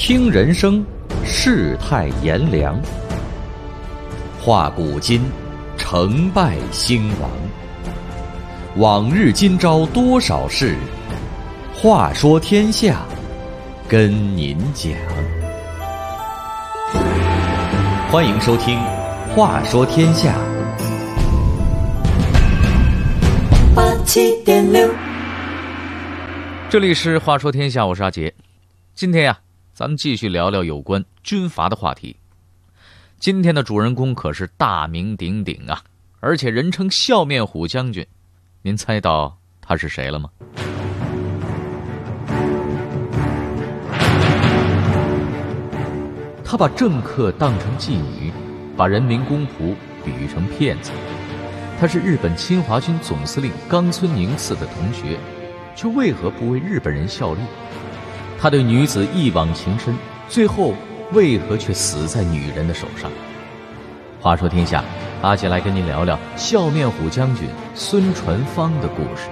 听人生，世态炎凉；话古今，成败兴亡。往日今朝多少事，话说天下，跟您讲。欢迎收听《话说天下》 87.6， 这里是《话说天下》，我是阿杰。今天呀，咱们继续聊聊有关军阀的话题。今天的主人公可是大名鼎鼎啊，而且人称笑面虎将军。您猜到他是谁了吗？他把政客当成妓女，把人民公仆比喻成骗子。他是日本侵华军总司令冈村宁次的同学，却为何不为日本人效力？他对女子一往情深，最后为何却死在女人的手上？话说天下，阿杰来跟您聊聊笑面虎将军孙传芳的故事。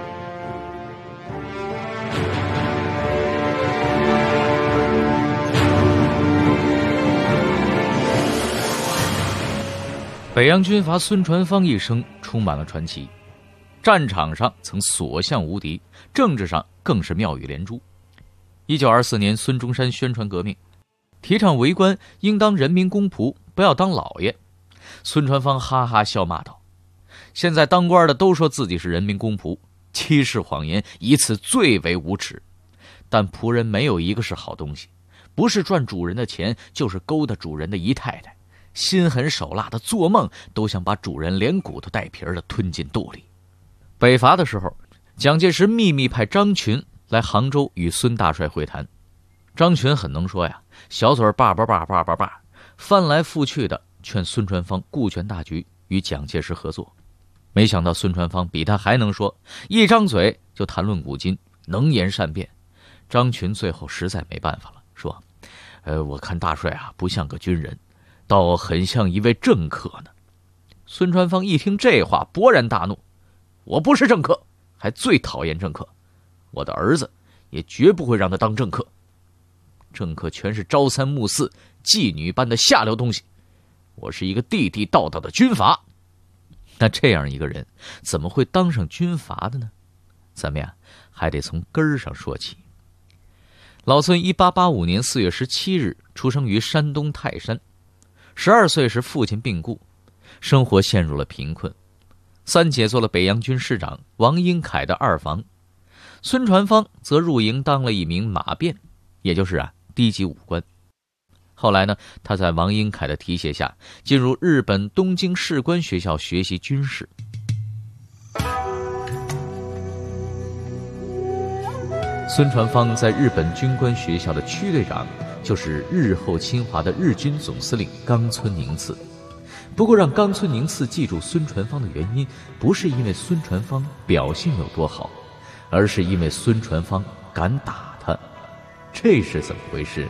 北洋军阀孙传芳一生充满了传奇，战场上曾所向无敌，政治上更是妙语连珠。1924年，孙中山宣传革命，提倡为官应当人民公仆，不要当老爷。孙传芳哈哈笑骂道：现在当官的都说自己是人民公仆，欺世谎言，以此最为无耻。但仆人没有一个是好东西，不是赚主人的钱，就是勾搭主人的姨太太，心狠手辣的做梦都想把主人连骨头带皮的吞进肚里。北伐的时候，蒋介石秘密派张群来杭州与孙大帅会谈。张群很能说呀，小嘴叭叭叭叭叭叭，翻来覆去的劝孙传芳顾全大局，与蒋介石合作。没想到孙传芳比他还能说，一张嘴就谈论古今，能言善辩。张群最后实在没办法了，说我看大帅啊不像个军人，倒很像一位政客呢。孙传芳一听这话勃然大怒，我不是政客，还最讨厌政客，我的儿子也绝不会让他当政客。政客全是朝三暮四妓女般的下流东西，我是一个地地道道的军阀。那这样一个人怎么会当上军阀的呢？咱们呀还得从根儿上说起。老孙1885年4月17日出生于山东泰山，12岁时父亲病故，生活陷入了贫困。三姐做了北洋军师长王英凯的二房，孙传芳则入营当了一名马便，也就是低级武官。后来呢，他在王英凯的提携下，进入日本东京士官学校学习军事。孙传芳在日本军官学校的区队长，就是日后侵华的日军总司令冈村宁次。不过让冈村宁次记住孙传芳的原因，不是因为孙传芳表现有多好，而是因为孙传芳敢打他。这是怎么回事？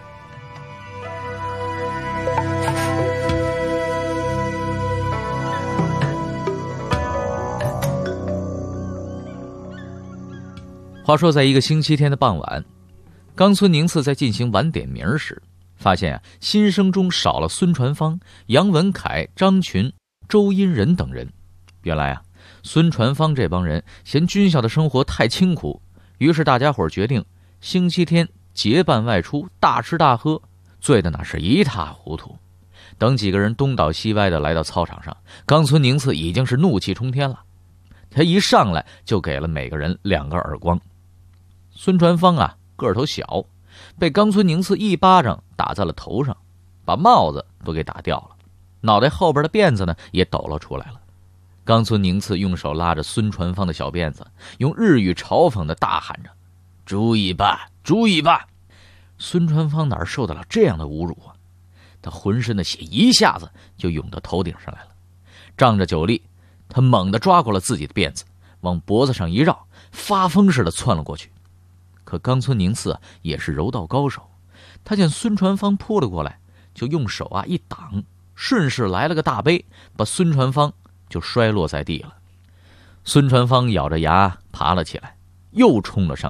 话说在一个星期天的傍晚，冈村宁次在进行晚点名时，发现新生中少了孙传芳、杨文凯、张群、周荫人等人。原来孙传芳这帮人嫌军校的生活太清苦，于是大家伙决定星期天结伴外出，大吃大喝，醉得那是一塌糊涂。等几个人东倒西歪的来到操场上，冈村宁次已经是怒气冲天了。他一上来就给了每个人2个耳光。孙传芳个头小，被冈村宁次一巴掌打在了头上，把帽子都给打掉了，脑袋后边的辫子呢也抖了出来了。冈村宁次用手拉着孙传芳的小辫子，用日语嘲讽的大喊着：注意吧，注意吧！孙传芳哪受得了这样的侮辱啊？他浑身的血一下子就涌到头顶上来了，仗着酒力，他猛地抓过了自己的辫子，往脖子上一绕，发疯似的窜了过去。可冈村宁次也是柔道高手，他见孙传芳扑了过来，就用手一挡，顺势来了个大背，把孙传芳就摔落在地了。孙传芳咬着牙爬了起来，又冲了上去，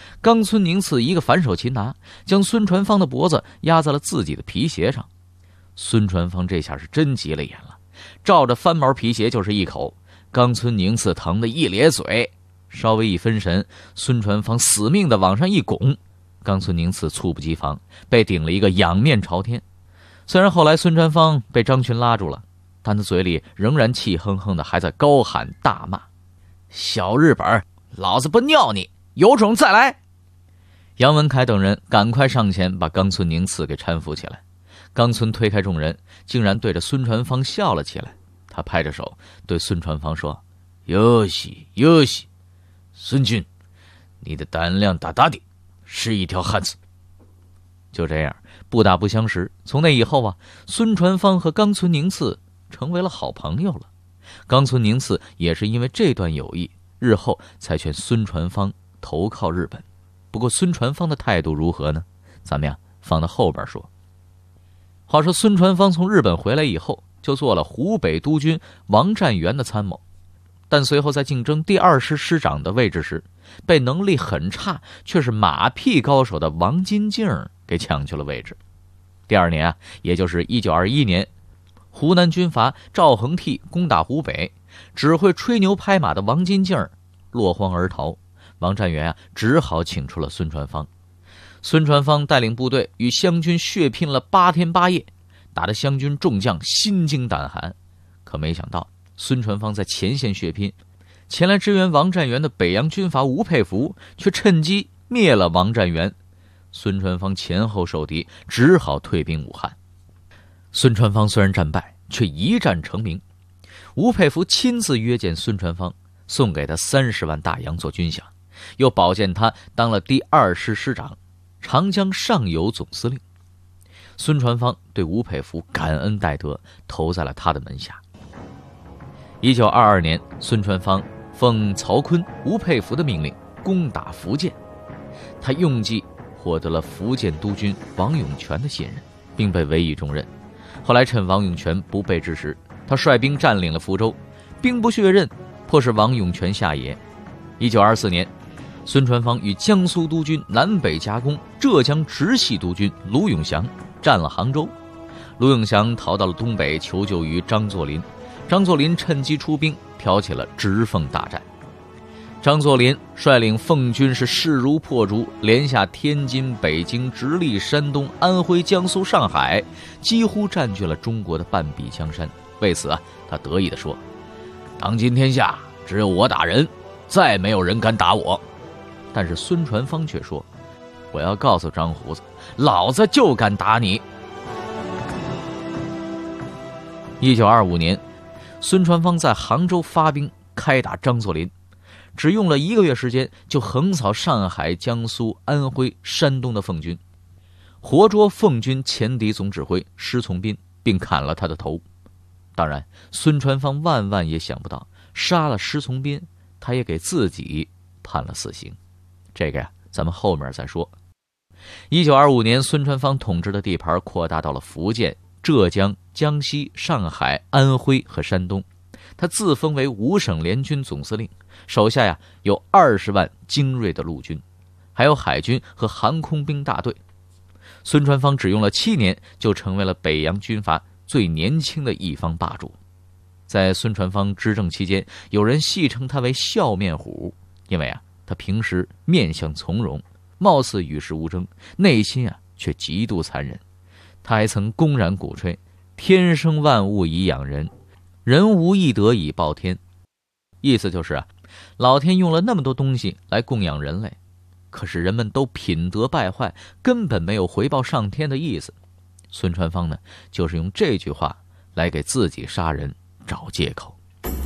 冈村宁次一个反手擒拿，将孙传芳的脖子压在了自己的皮鞋上。孙传芳这下是真急了眼了，照着翻毛皮鞋就是一口。冈村宁次疼得一咧嘴，稍微一分神，孙传芳死命的往上一拱，冈村宁次猝不及防，被顶了一个仰面朝天。虽然后来孙传芳被张群拉住了，但他嘴里仍然气哼哼的，还在高喊大骂：“小日本，老子不尿你，有种再来！”杨文凯等人赶快上前把冈村宁次给搀扶起来。冈村推开众人，竟然对着孙传芳笑了起来。他拍着手对孙传芳说：“哟西哟西，孙军，你的胆量大大的，是一条汉子。”就这样不打不相识，从那以后啊，孙传芳和冈村宁次成为了好朋友了。冈村宁次也是因为这段友谊，日后才劝孙传芳投靠日本。不过孙传芳的态度如何呢？咱们放到后边说。话说孙传芳从日本回来以后，就做了湖北督军王占元的参谋，但随后在竞争第2师师长的位置时，被能力很差却是马屁高手的王金镜给抢去了位置。第2年也就是1921年，湖南军阀赵恒惕攻打湖北，只会吹牛拍马的王金镜落荒而逃。王占元只好请出了孙传芳。孙传芳带领部队与湘军血拼了8天8夜，打得湘军众将心惊胆寒。可没想到孙传芳在前线血拼，前来支援王占元的北洋军阀吴佩孚却趁机灭了王占元。孙传芳前后受敌，只好退兵武汉。孙传芳虽然战败，却一战成名。吴佩孚亲自约见孙传芳，送给他30万大洋做军饷，又保荐他当了第2师师长、长江上游总司令。孙传芳对吴佩孚感恩戴德，投在了他的门下。1922年，孙传芳奉曹锟、吴佩孚的命令攻打福建，他用计获得了福建督军王永泉的信任，并被委以重任。后来趁王永泉不备之时，他率兵占领了福州，兵不血刃，迫使王永泉下野。1924年，孙传芳与江苏督军南北夹攻浙江直系督军卢永祥占了杭州。卢永祥逃到了东北，求救于张作霖。张作霖趁机出兵，挑起了直奉大战。张作霖率领奉军是势如破竹，连下天津、北京，直隶山东、安徽、江苏、上海，几乎占据了中国的半壁江山。为此他得意地说：“当今天下只有我打人，再没有人敢打我。”但是孙传芳却说：“我要告诉张胡子，老子就敢打你。”1925年，孙传芳在杭州发兵开打张作霖，只用了1个月时间，就横扫上海、江苏、安徽、山东的奉军，活捉奉军前敌总指挥施从斌，并砍了他的头。当然，孙传芳万万也想不到，杀了施从斌，他也给自己判了死刑。这个咱们后面再说。1925年，孙传芳统治的地盘扩大到了福建、浙江、江西、上海、安徽和山东。他自封为5省联军总司令，手下有20万精锐的陆军，还有海军和航空兵大队。孙传芳只用了7年，就成为了北洋军阀最年轻的一方霸主。在孙传芳执政期间，有人戏称他为笑面虎，因为他平时面相从容，貌似与世无争，内心却极度残忍。他还曾公然鼓吹天生万物以养人，人无一德以报天，意思就是老天用了那么多东西来供养人类，可是人们都品德败坏，根本没有回报上天的意思。孙传芳呢，就是用这句话来给自己杀人找借口。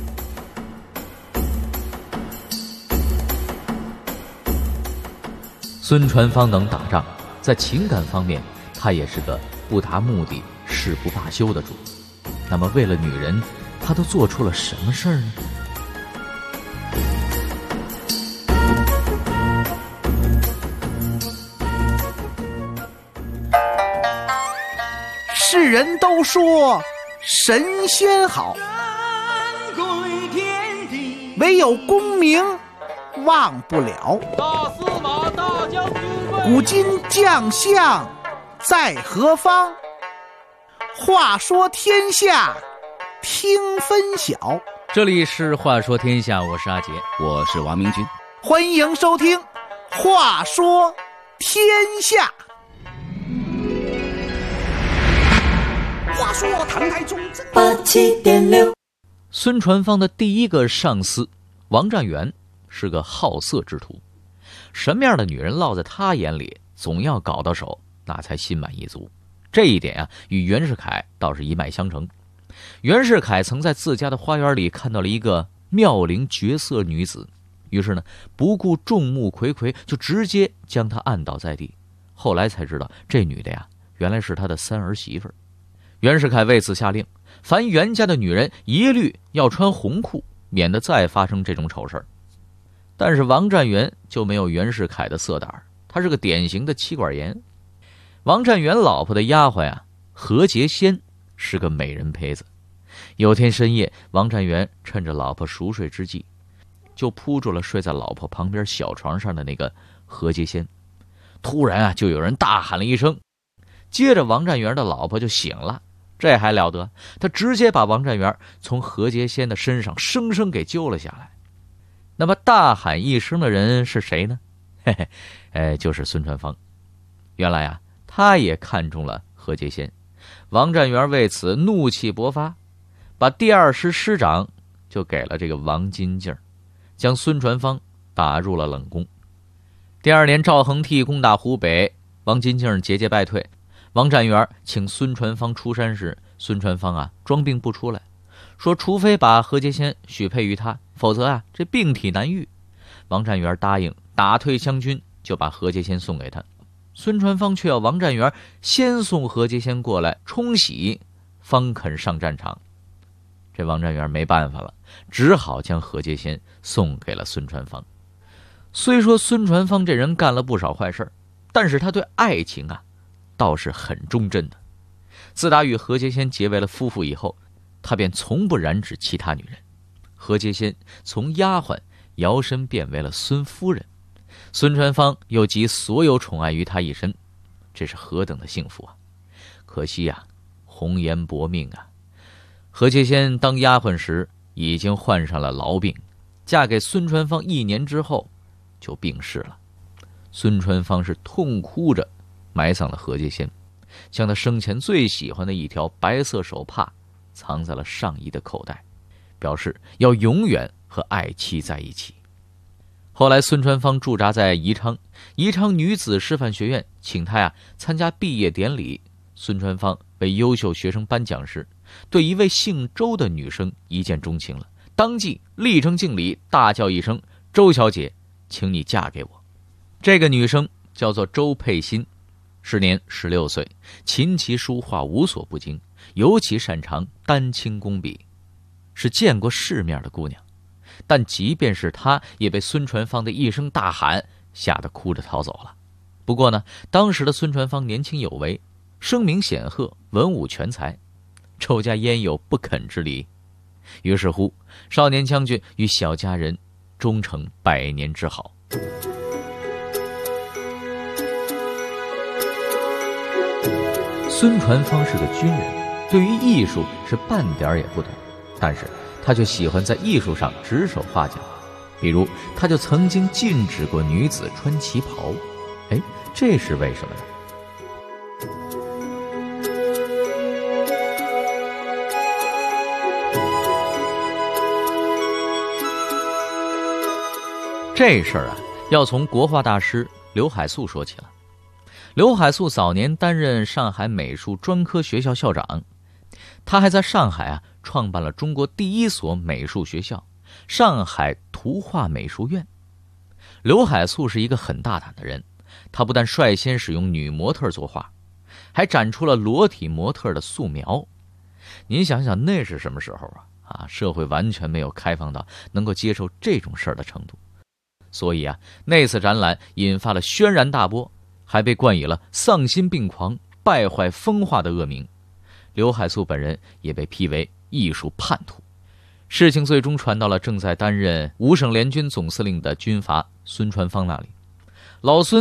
孙传芳能打仗，在情感方面他也是个不达目的誓不罢休的主。那么为了女人，他都做出了什么事儿呢？ 世人都说神仙好，唯有功名忘不了。 大司马大古今将相在何方？话说天下听分晓。 这里是话说天下，我是阿杰， 我是王明军， 欢迎收听话说天下。话说唐太宗 87.6， 孙传芳的第一个上司王占元是个好色之徒，什么样的女人落在他眼里，总要搞到手，那才心满意足。这一点啊，与袁世凯倒是一脉相承。袁世凯曾在自家的花园里看到了一个妙龄绝色女子，于是呢，不顾众目睽睽，就直接将她按倒在地。后来才知道，这女的呀，原来是他的三儿媳妇儿。袁世凯为此下令，凡袁家的女人一律要穿红裤，免得再发生这种丑事儿。但是王占元就没有袁世凯的色胆，他是个典型的妻管严。王占元老婆的丫鬟呀，何洁仙是个美人胚子。有天深夜，王占元趁着老婆熟睡之际，就扑住了睡在老婆旁边小床上的那个何洁仙。突然啊，就有人大喊了一声，接着王占元的老婆就醒了。这还了得，他直接把王占元从何洁仙的身上生生给揪了下来。那么大喊一声的人是谁呢？就是孙传芳。原来啊，他也看中了何洁仙。王占元为此怒气勃发，把第二师师长就给了这个王金镜，将孙传芳打入了冷宫。第二年赵恒惕攻打湖北，王金镜节节败退。王占元请孙传芳出山时，孙传芳啊装病不出来，说除非把何洁仙许配于他，否则啊这病体难愈。王占元答应打退湘军，就把何洁仙送给他。孙传芳却要王占元先送何洁仙过来冲洗，方肯上战场。这王占元没办法了，只好将何洁仙送给了孙传芳。虽说孙传芳这人干了不少坏事，但是他对爱情啊倒是很忠贞的。自打与何洁仙结为了夫妇以后，他便从不染指其他女人。何洁仙从丫鬟摇身变为了孙夫人，孙传芳又集所有宠爱于他一身，这是何等的幸福啊！可惜呀，红颜薄命啊！何洁仙当丫鬟时已经患上了痨病，嫁给孙传芳1年之后就病逝了。孙传芳是痛哭着埋葬了何洁仙，将他生前最喜欢的一条白色手帕藏在了上衣的口袋，表示要永远和爱妻在一起。后来孙传芳驻扎在宜昌女子师范学院，请他呀参加毕业典礼。孙传芳为优秀学生颁奖时，对一位姓周的女生一见钟情了，当即立正敬礼，大叫一声：“周小姐，请你嫁给我。”这个女生叫做周佩欣，时年16岁，琴棋书画无所不精，尤其擅长丹青工笔，是见过世面的姑娘。但即便是她，也被孙传芳的一声大喊吓得哭着逃走了。不过呢，当时的孙传芳年轻有为，声名显赫，文武全才，周家焉有不肯之理？于是乎，少年将军与小家人终成百年之好。孙传芳是个军人，对于艺术是半点也不懂，但是他却喜欢在艺术上指手画脚。比如他就曾经禁止过女子穿旗袍，这是为什么呢？这事儿啊，要从国画大师刘海粟说起了。刘海粟早年担任上海美术专科学校校长，他还在上海啊创办了中国第一所美术学校——上海图画美术院。刘海粟是一个很大胆的人，他不但率先使用女模特作画，还展出了裸体模特的素描。您想想，那是什么时候啊？社会完全没有开放到能够接受这种事儿的程度。所以啊，那次展览引发了轩然大波，还被冠以了丧心病狂、败坏风化的恶名。刘海粟本人也被批为艺术叛徒。事情最终传到了正在担任5省联军总司令的军阀孙传芳那里。老孙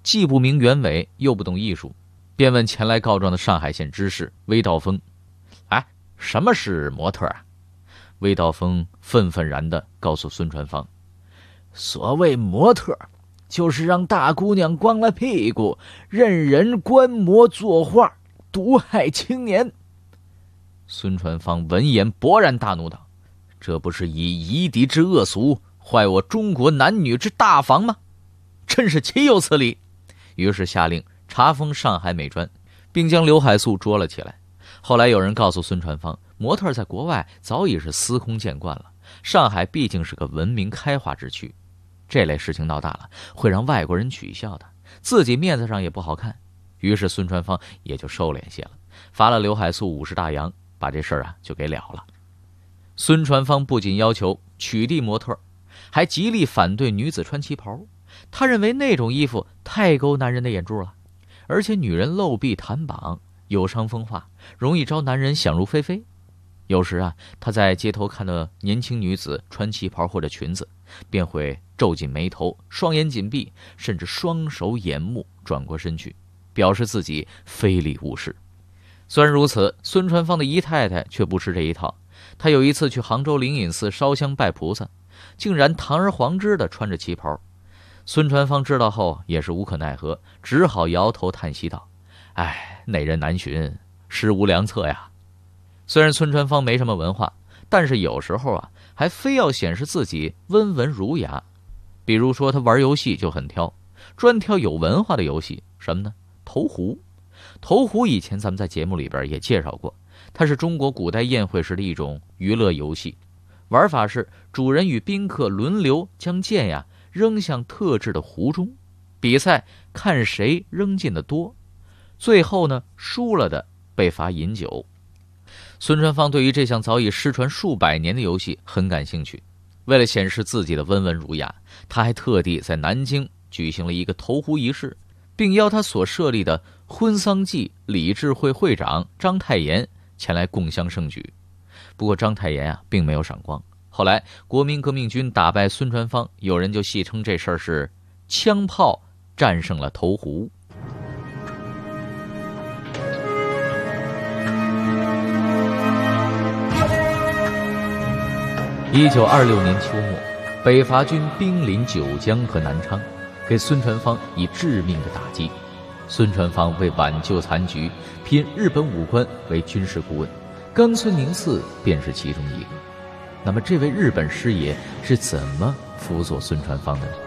既不明原委，又不懂艺术，便问前来告状的上海县知事魏道峰：“哎，什么是模特啊？”魏道峰愤愤然地告诉孙传芳：“所谓模特，就是让大姑娘光了屁股，任人观摩作画，毒害青年。”孙传芳闻言勃然大怒道：“这不是以夷狄之恶俗，坏我中国男女之大防吗？真是岂有此理！”于是下令查封上海美专，并将刘海粟捉了起来。后来有人告诉孙传芳，模特在国外早已是司空见惯了，上海毕竟是个文明开化之区，这类事情闹大了会让外国人取笑的，自己面子上也不好看。于是孙传芳也就收敛些了，罚了刘海粟50大洋，把这事儿就给了了。孙传芳不仅要求取缔模特，还极力反对女子穿旗袍。他认为那种衣服太勾男人的眼珠了，而且女人露臂袒膀，有伤风化，容易招男人想入非非。有时他在街头看到年轻女子穿旗袍或者裙子，便会皱紧眉头，双眼紧闭，甚至双手掩目，转过身去，表示自己非礼勿视。虽然如此，孙传芳的姨太太却不吃这一套。她有一次去杭州灵隐寺烧香拜菩萨，竟然堂而皇之地穿着旗袍。孙传芳知道后也是无可奈何，只好摇头叹息道：“哎，内人难寻，实无良策呀。”虽然孙传芳没什么文化，但是有时候还非要显示自己温文儒雅。比如说他玩游戏就很挑，专挑有文化的游戏。什么呢？投壶。投壶以前咱们在节目里边也介绍过，它是中国古代宴会时的一种娱乐游戏。玩法是主人与宾客轮流将剑扔向特制的壶中，比赛看谁扔进的多，最后呢输了的被罚饮酒。孙传芳对于这项早已失传数百年的游戏很感兴趣，为了显示自己的温文儒雅，他还特地在南京举行了一个投壶仪式，并邀他所设立的婚丧祭理智会会长章太炎前来共襄盛举。不过章太炎并没有赏光。后来国民革命军打败孙传芳，有人就戏称这事儿是枪炮战胜了投壶。1926年秋末，北伐军兵临九江和南昌，给孙传芳以致命的打击。孙传芳为挽救残局，聘日本武官为军事顾问，冈村宁次便是其中一个。那么这位日本师爷是怎么辅佐孙传芳的呢？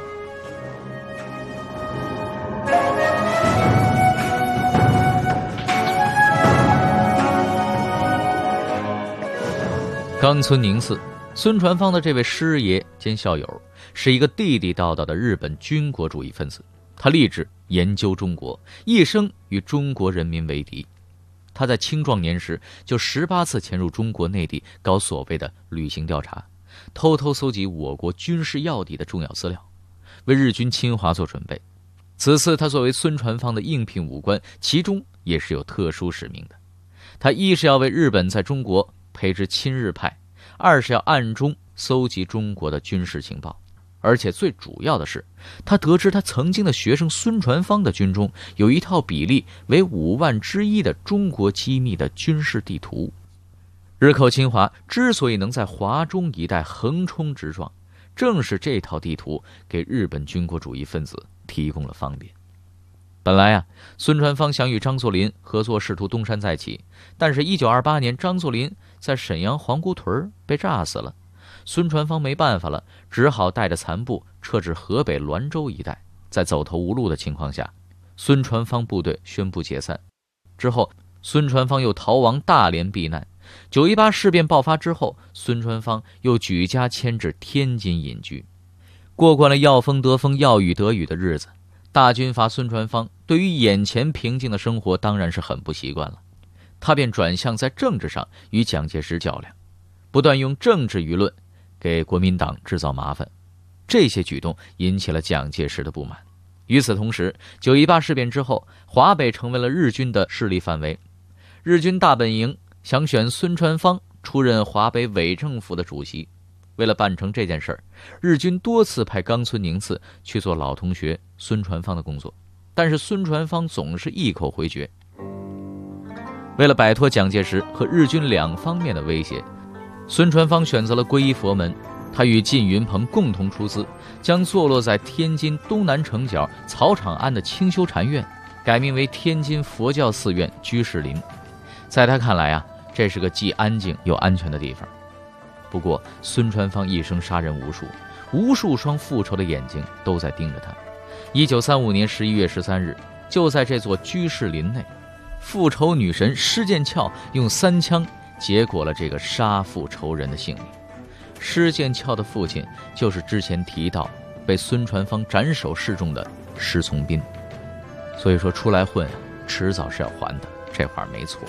冈村宁次，孙传芳的这位师爷兼校友，是一个地地道道的日本军国主义分子。他立志研究中国，一生与中国人民为敌。他在青壮年时就18次潜入中国内地搞所谓的旅行调查，偷偷搜集我国军事要地的重要资料，为日军侵华做准备。此次他作为孙传芳的应聘武官，其中也是有特殊使命的。他一是要为日本在中国培植亲日派，二是要暗中搜集中国的军事情报。而且最主要的是，他得知他曾经的学生孙传芳的军中有一套比例为5万之1的中国机密的军事地图。日寇侵华之所以能在华中一带横冲直撞，正是这套地图给日本军国主义分子提供了方便。本来孙传芳想与张作霖合作，试图东山再起，但是1928年张作霖在沈阳皇姑屯被炸死了。孙传芳没办法了，只好带着残部撤至河北滦州一带。在走投无路的情况下，孙传芳部队宣布解散。之后孙传芳又逃亡大连避难。918事变爆发之后，孙传芳又举家迁至天津隐居，过惯了要风得风要雨得雨的日子。大军阀孙传芳对于眼前平静的生活当然是很不习惯了，他便转向在政治上与蒋介石较量，不断用政治舆论给国民党制造麻烦。这些举动引起了蒋介石的不满。与此同时，918事变之后，华北成为了日军的势力范围。日军大本营想选孙传芳出任华北伪政府的主席。为了办成这件事儿，日军多次派冈村宁次去做老同学孙传芳的工作。 但是孙传芳总是一口回绝。为了摆脱蒋介石和日军两方面的威胁，孙传芳选择了皈依佛门。他与靳云鹏共同出资，将坐落在天津东南城角草场庵的清修禅院改名为天津佛教寺院居士林。在他看来啊，这是个既安静又安全的地方。不过孙传芳一生杀人无数双复仇的眼睛都在盯着他。1935年11月13日，就在这座居士林内，复仇女神施剑翘用3枪结果了这个杀父仇人的性命。施剑翘的父亲就是之前提到被孙传芳斩首示众的施从斌。所以说出来混迟早是要还的，这话没错。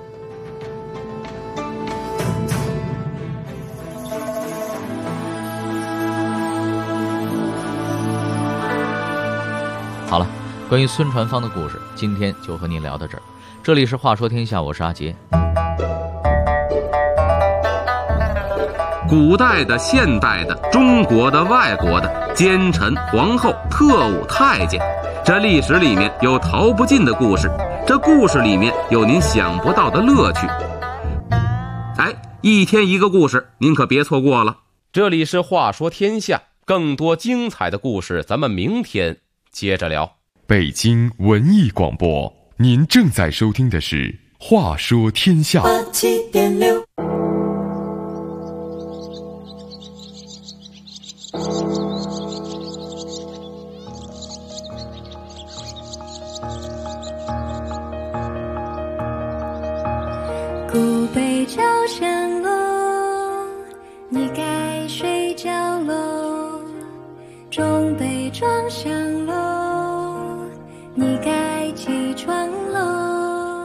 好了，关于孙传芳的故事今天就和您聊到这儿。这里是话说天下，我是阿杰。 古代的、现代的、中国的、外国的，奸臣、皇后、特务、太监，这历史里面有逃不尽的故事，这故事里面有您想不到的乐趣。哎，一天一个故事，您可别错过了。这里是话说天下，更多精彩的故事咱们明天接着聊。 北京文艺广播，您正在收听的是话说天下。 87.6古北朝香楼，你该睡觉喽。中北庄香楼，你该起床喽。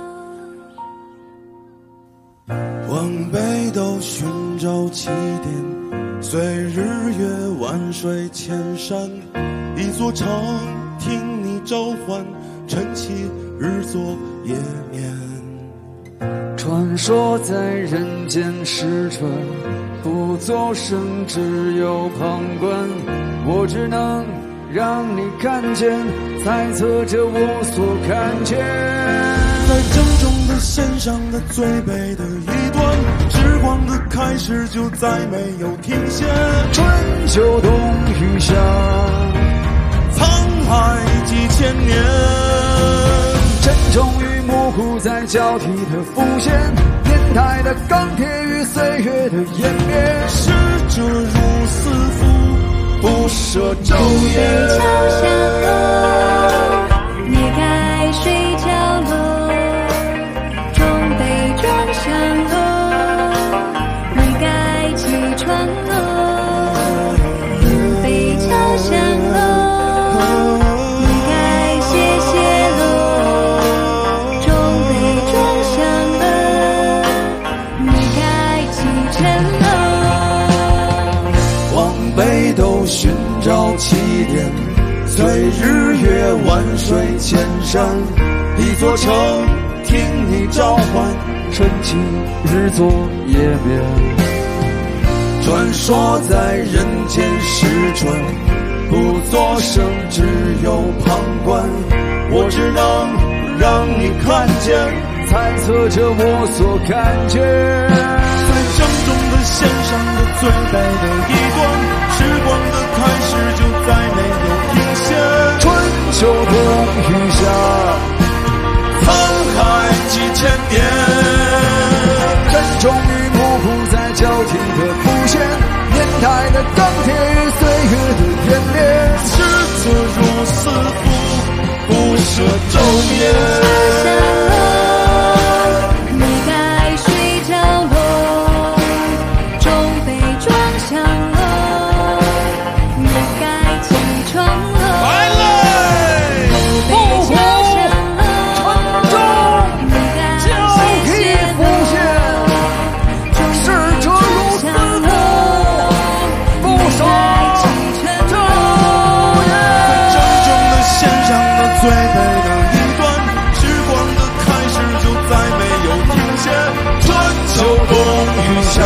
往北斗寻找起点，随日月万水千山，一座城听你召唤，晨起日作夜眠。 传说在人间时传，不作声，只有旁观。我只能让你看见，猜测着我所看见。 在正中的线上的最北的一端，时光的开始就再没有停歇。 春秋冬雨夏， 沧海几千年， 真终于模糊在交替的浮现，年代的钢铁与岁月的湮灭。 逝者如斯夫，不舍昼夜。 朝香楼，你该睡觉喽。中北庄香楼，你该起床喽。古北朝香楼，你该歇歇喽。中北庄香楼，你该启程喽。 往北斗寻找起点，随日月万水千山，一座城听你召唤， 晨起日作夜眠。 传说在人间时传，不作声，只有旁观。我只能让你看见， 猜测着我所看见。 在正中的线上的最北的一端，时光的开始就再没有停歇。 春秋冬雨夏， 沧海几千年， 真终于模糊在交替的浮现，年代的钢铁与岁月的湮灭。 逝者如斯夫，不舍昼夜。 你该睡觉喽。中北庄香楼，你该起床喽。 来嘞！ 古北朝香楼，你该歇歇喽。中北庄香楼，你该起床喽。 正中的线上的最北的一端，时光的开始就再没有停歇。春秋冬雨夏，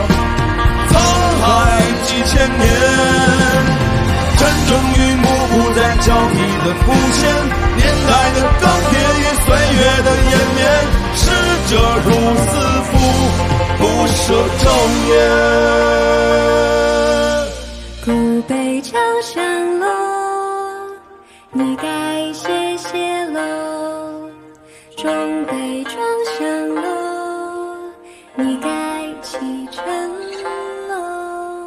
沧海几千年，真正于模糊在交替的浮现，年代的更迭与岁月的延绵，逝者如斯夫，不舍昼夜。 古北江山路，你该谢谢喽。中北庄上路，你该启程喽。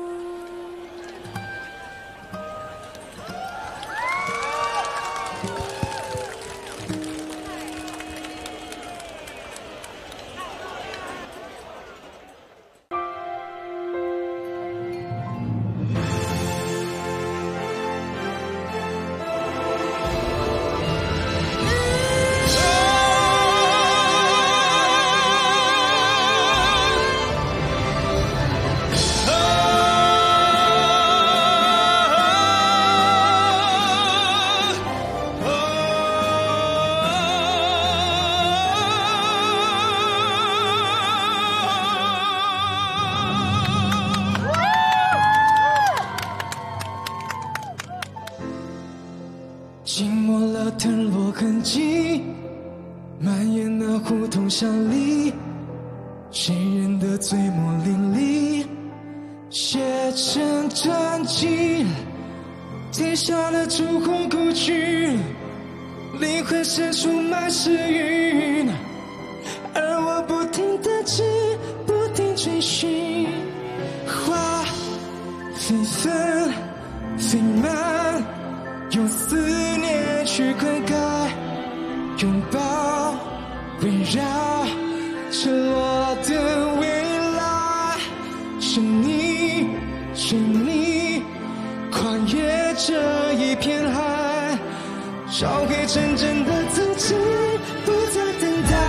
浸没了腾落痕迹，蔓延那胡同巷里，谁人的嘴沫淋漓，写成传奇，贴下了烛红故居，灵魂深处满是云，而我不停地记，不停追寻，花飞纷飞满，用思念去灌溉，拥抱围绕着我的未来，是你是你跨越这一片海，找回真正的自己，不再等待，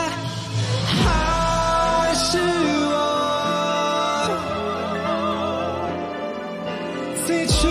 还是我最初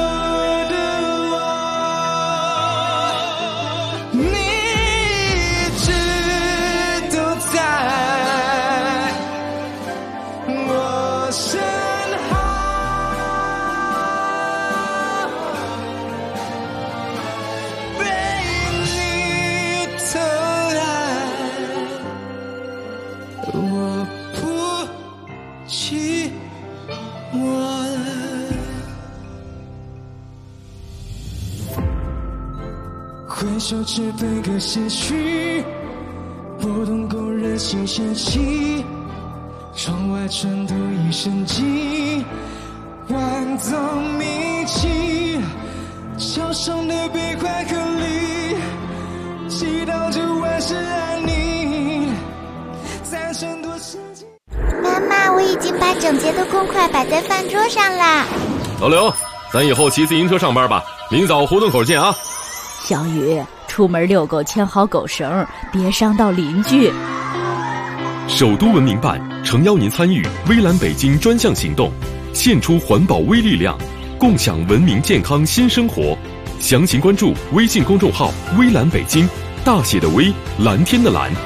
挥手只分个些许，不懂勾人心弦起，窗外传读一声寂，万藏铭记，桥上的悲欢和离，祈祷着万事安宁，在争夺世界。 妈妈，我已经把整洁的公筷摆在饭桌上啦。 老刘，咱以后骑自行车上班吧，明早胡同口见啊。 小雨，出门遛狗牵好狗绳，别伤到邻居。 首都文明办诚邀您参与微蓝北京专项行动，献出环保微力量，共享文明健康新生活。详情关注微信公众号微蓝北京，大写的微，蓝天的蓝。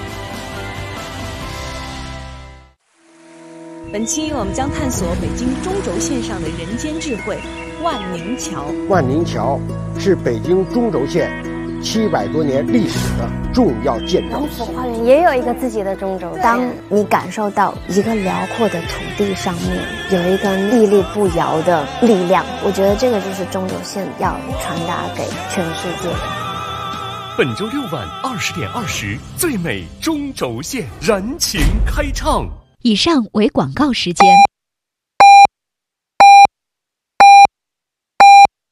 本期我们将探索北京中轴线上的人间智慧——万宁桥。 万宁桥是北京中轴线700多年历史的重要建筑。 王府花园也有一个自己的中轴线。当你感受到一个辽阔的土地上面有一个屹立不摇的力量，我觉得这个就是中轴线要传达给全世界的。 本周6晚20点20，最美中轴线燃情开唱。 以上为广告时间。